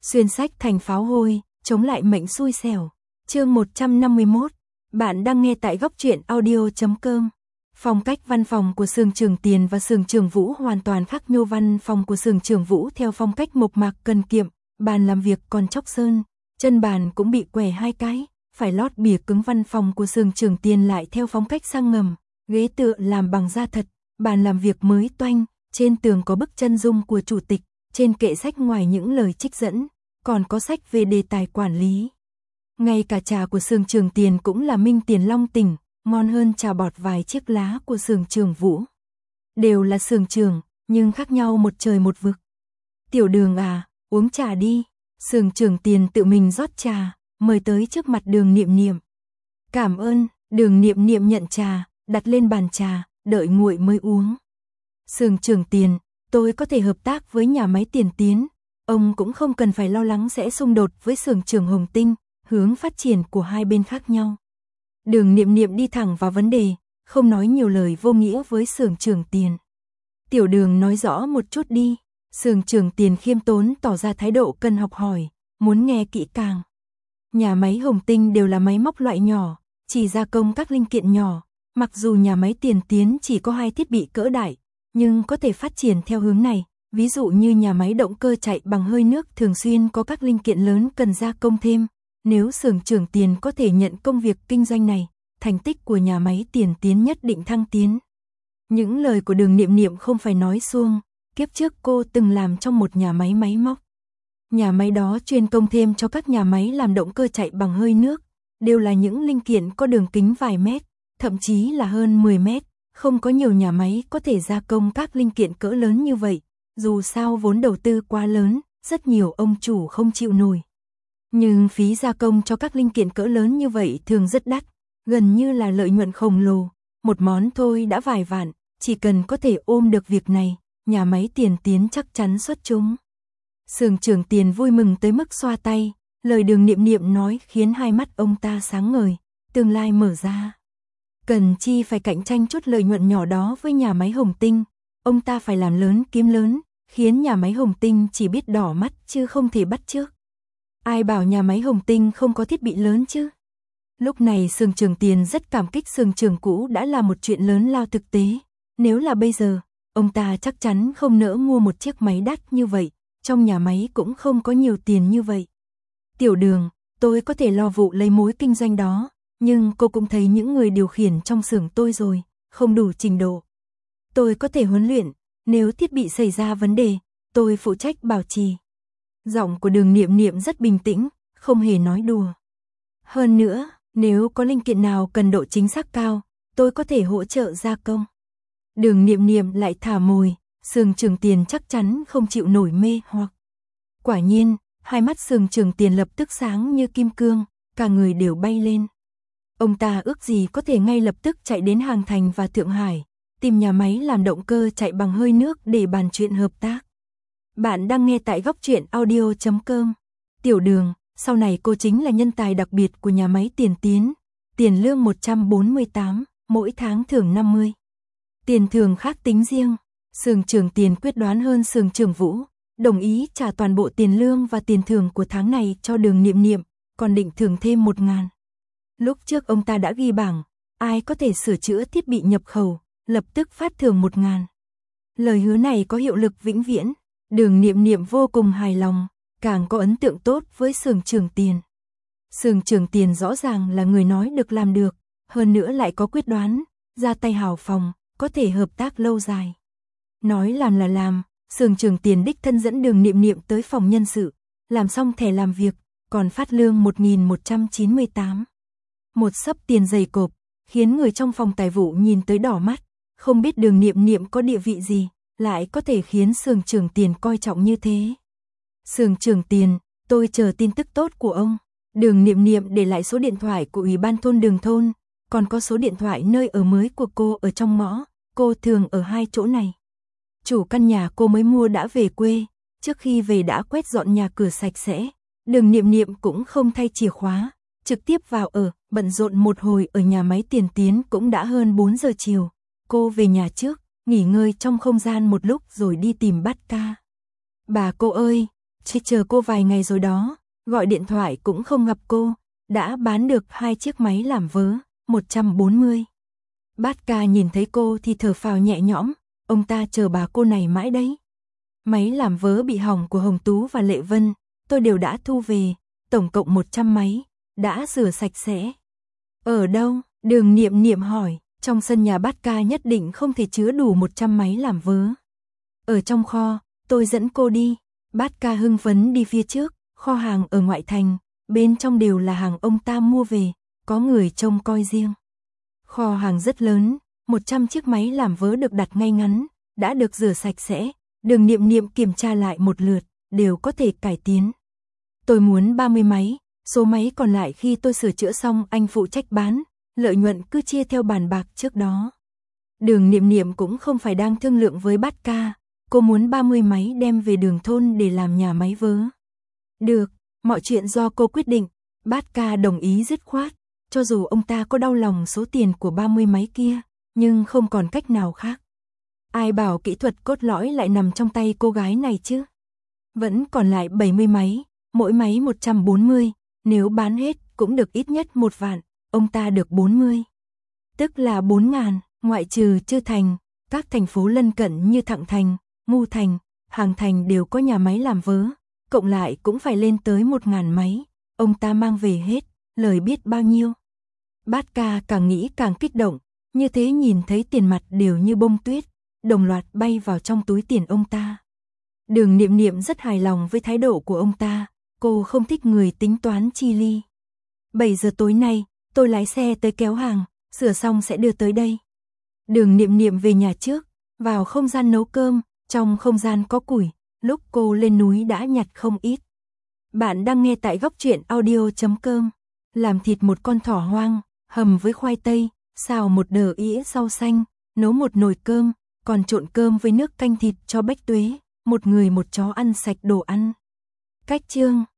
Xuyên sách thành pháo hôi, chống lại mệnh xui xẻo. Chương 151. Bạn đang nghe tại góc truyện audio.com. Phong cách văn phòng của Sường Trường Tiền và Sường Trường Vũ hoàn toàn khác nhau. Văn phòng của Sường Trường Vũ theo phong cách mộc mạc cần kiệm, bàn làm việc còn chóc sơn, chân bàn cũng bị quẻ hai cái, phải lót bìa cứng. Văn phòng của Sường Trường Tiền lại theo phong cách sang ngầm, ghế tựa làm bằng da thật, bàn làm việc mới toanh, trên tường có bức chân dung của chủ tịch, trên kệ sách ngoài những lời trích dẫn, còn có sách về đề tài quản lý. Ngay cả trà của Sường Trường Tiền cũng là Minh Tiền Long Tỉnh, ngon hơn trà bọt vài chiếc lá của Sường Trường Vũ. Đều là Sường Trường, nhưng khác nhau một trời một vực. Tiểu Đường à, uống trà đi. Sường Trường Tiền tự mình rót trà, mời tới trước mặt Đường Niệm Niệm. Cảm ơn. Đường Niệm Niệm nhận trà, đặt lên bàn trà, đợi nguội mới uống. Sường Trường Tiền, tôi có thể hợp tác với nhà máy Tiền Tiến. Ông cũng không cần phải lo lắng sẽ xung đột với Sường Trường Hồng Tinh, hướng phát triển của hai bên khác nhau. Đường Niệm Niệm đi thẳng vào vấn đề, không nói nhiều lời vô nghĩa với Sường Trường Tiền. Tiểu Đường nói rõ một chút đi. Sường Trường Tiền khiêm tốn tỏ ra thái độ cần học hỏi, muốn nghe kỹ càng. Nhà máy Hồng Tinh đều là máy móc loại nhỏ, chỉ gia công các linh kiện nhỏ. Mặc dù nhà máy Tiền Tiến chỉ có 2 thiết bị cỡ đại, nhưng có thể phát triển theo hướng này. Ví dụ như nhà máy động cơ chạy bằng hơi nước thường xuyên có các linh kiện lớn cần gia công thêm. Nếu Sường Trường Tiền có thể nhận công việc kinh doanh này, thành tích của nhà máy Tiền Tiến nhất định thăng tiến. Những lời của Đường Niệm Niệm không phải nói suông, kiếp trước cô từng làm trong một nhà máy máy móc. Nhà máy đó chuyên công thêm cho các nhà máy làm động cơ chạy bằng hơi nước, đều là những linh kiện có đường kính vài mét, thậm chí là hơn 10 mét, không có nhiều nhà máy có thể gia công các linh kiện cỡ lớn như vậy, dù sao vốn đầu tư quá lớn, rất nhiều ông chủ không chịu nổi. Nhưng phí gia công cho các linh kiện cỡ lớn như vậy thường rất đắt, gần như là lợi nhuận khổng lồ, một món thôi đã vài vạn, chỉ cần có thể ôm được việc này, nhà máy Tiền Tiến chắc chắn xuất chúng. Sường Trường Tiền vui mừng tới mức xoa tay, lời Đường Niệm Niệm nói khiến hai mắt ông ta sáng ngời, tương lai mở ra. Cần chi phải cạnh tranh chút lợi nhuận nhỏ đó với nhà máy Hồng Tinh, ông ta phải làm lớn kiếm lớn, khiến nhà máy Hồng Tinh chỉ biết đỏ mắt chứ không thể bắt chước. Ai bảo nhà máy Hồng Tinh không có thiết bị lớn chứ? Lúc này Sường Trường Tiền rất cảm kích Sường Trường cũ đã là một chuyện lớn lao thực tế. Nếu là bây giờ, ông ta chắc chắn không nỡ mua một chiếc máy đắt như vậy, trong nhà máy cũng không có nhiều tiền như vậy. Tiểu Đường, tôi có thể lo vụ lấy mối kinh doanh đó, nhưng cô cũng thấy những người điều khiển trong xưởng tôi rồi, không đủ trình độ. Tôi có thể huấn luyện, nếu thiết bị xảy ra vấn đề, tôi phụ trách bảo trì. Giọng của Đường Niệm Niệm rất bình tĩnh, không hề nói đùa. Hơn nữa, nếu có linh kiện nào cần độ chính xác cao, tôi có thể hỗ trợ gia công. Đường Niệm Niệm lại thả mồi, Sường Trường Tiền chắc chắn không chịu nổi mê hoặc. Quả nhiên, hai mắt Sường Trường Tiền lập tức sáng như kim cương, cả người đều bay lên. Ông ta ước gì có thể ngay lập tức chạy đến Hàng Thành và Thượng Hải, tìm nhà máy làm động cơ chạy bằng hơi nước để bàn chuyện hợp tác. Bạn đang nghe tại góc truyện audio.com. Tiểu Đường, sau này cô chính là nhân tài đặc biệt của nhà máy Tiền Tiến. Tiền lương 148, mỗi tháng thưởng 50. Tiền thưởng khác tính riêng. Sường Trường Tiền quyết đoán hơn Sường Trường Vũ, đồng ý trả toàn bộ tiền lương và tiền thưởng của tháng này cho Đường Niệm Niệm, còn định thưởng thêm 1.000. Lúc trước ông ta đã ghi bảng, ai có thể sửa chữa thiết bị nhập khẩu, lập tức phát thưởng 1.000. Lời hứa này có hiệu lực vĩnh viễn. Đường Niệm Niệm vô cùng hài lòng, càng có ấn tượng tốt với Sường Trường Tiền. Sường Trường Tiền rõ ràng là người nói được làm được, hơn nữa lại có quyết đoán, ra tay hào phóng, có thể hợp tác lâu dài. Nói làm là làm, Sường Trường Tiền đích thân dẫn Đường Niệm Niệm tới phòng nhân sự, làm xong thẻ làm việc, còn phát lương 1.198. Một xấp tiền dày cộp, khiến người trong phòng tài vụ nhìn tới đỏ mắt, không biết Đường Niệm Niệm có địa vị gì, lại có thể khiến Sường Trường Tiền coi trọng như thế. Sường Trường Tiền, tôi chờ tin tức tốt của ông. Đường Niệm Niệm để lại số điện thoại của Ủy ban thôn Đường thôn, còn có số điện thoại nơi ở mới của cô ở trong ngõ, cô thường ở 2 chỗ này. Chủ căn nhà cô mới mua đã về quê, trước khi về đã quét dọn nhà cửa sạch sẽ. Đường Niệm Niệm cũng không thay chìa khóa, trực tiếp vào ở, bận rộn một hồi ở nhà máy Tiền Tiến cũng đã hơn 4 giờ chiều. Cô về nhà trước, nghỉ ngơi trong không gian một lúc rồi đi tìm Bát Ca. Bà cô ơi, Chỉ chờ cô vài ngày rồi đó, gọi điện thoại cũng không gặp cô, đã bán được 2 chiếc máy làm vớ, 140. Bát Ca nhìn thấy cô thì thở phào nhẹ nhõm, ông ta chờ bà cô này mãi đấy. Máy làm vớ bị hỏng của Hồng Tú và Lệ Vân, tôi đều đã thu về, tổng cộng 100 máy, đã rửa sạch sẽ. Ở đâu? Đường Niệm Niệm hỏi, trong sân nhà Bát Ca nhất định không thể chứa đủ 100 máy làm vớ. Ở trong kho, tôi dẫn cô đi. Bát Ca hưng phấn đi phía trước, kho hàng ở ngoại thành, bên trong đều là hàng ông ta mua về, có người trông coi riêng. Kho hàng rất lớn, 100 chiếc máy làm vớ được đặt ngay ngắn, đã được rửa sạch sẽ. Đường Niệm Niệm kiểm tra lại một lượt, đều có thể cải tiến. Tôi muốn 30 máy, số máy còn lại khi tôi sửa chữa xong anh phụ trách bán, lợi nhuận cứ chia theo bàn bạc trước đó. Đường Niệm Niệm cũng không phải đang thương lượng với Bát Ca, cô muốn 30 máy đem về Đường thôn để làm nhà máy vớ. Được, mọi chuyện do cô quyết định. Bát Ca đồng ý dứt khoát, cho dù ông ta có đau lòng số tiền của 30 máy kia, nhưng không còn cách nào khác. Ai bảo kỹ thuật cốt lõi lại nằm trong tay cô gái này chứ? Vẫn còn lại 70 máy, mỗi máy 140, nếu bán hết cũng được ít nhất 1 vạn, ông ta được 40. Tức là 4.000, ngoại trừ Trư Thành, các thành phố lân cận như Thặng Thành, Ngu Thành, Hàng Thành đều có nhà máy làm vớ, cộng lại cũng phải lên tới 1.000 máy, ông ta mang về hết, lời biết bao nhiêu. Bát Ca càng nghĩ càng kích động, như thế nhìn thấy tiền mặt đều như bông tuyết, đồng loạt bay vào trong túi tiền ông ta. Đường Niệm Niệm rất hài lòng với thái độ của ông ta, cô không thích người tính toán chi ly. 7 giờ tối nay, tôi lái xe tới kéo hàng, sửa xong sẽ đưa tới đây. Đường Niệm Niệm về nhà trước, vào không gian nấu cơm, trong không gian có củi, lúc cô lên núi đã nhặt không ít. Bạn đang nghe tại góc truyện audio.com. Làm thịt một con thỏ hoang, hầm với khoai tây, xào một đờ ĩa rau xanh, nấu một nồi cơm, còn trộn cơm với nước canh thịt cho Bách Tuế, một người một chó ăn sạch đồ ăn. Cách chương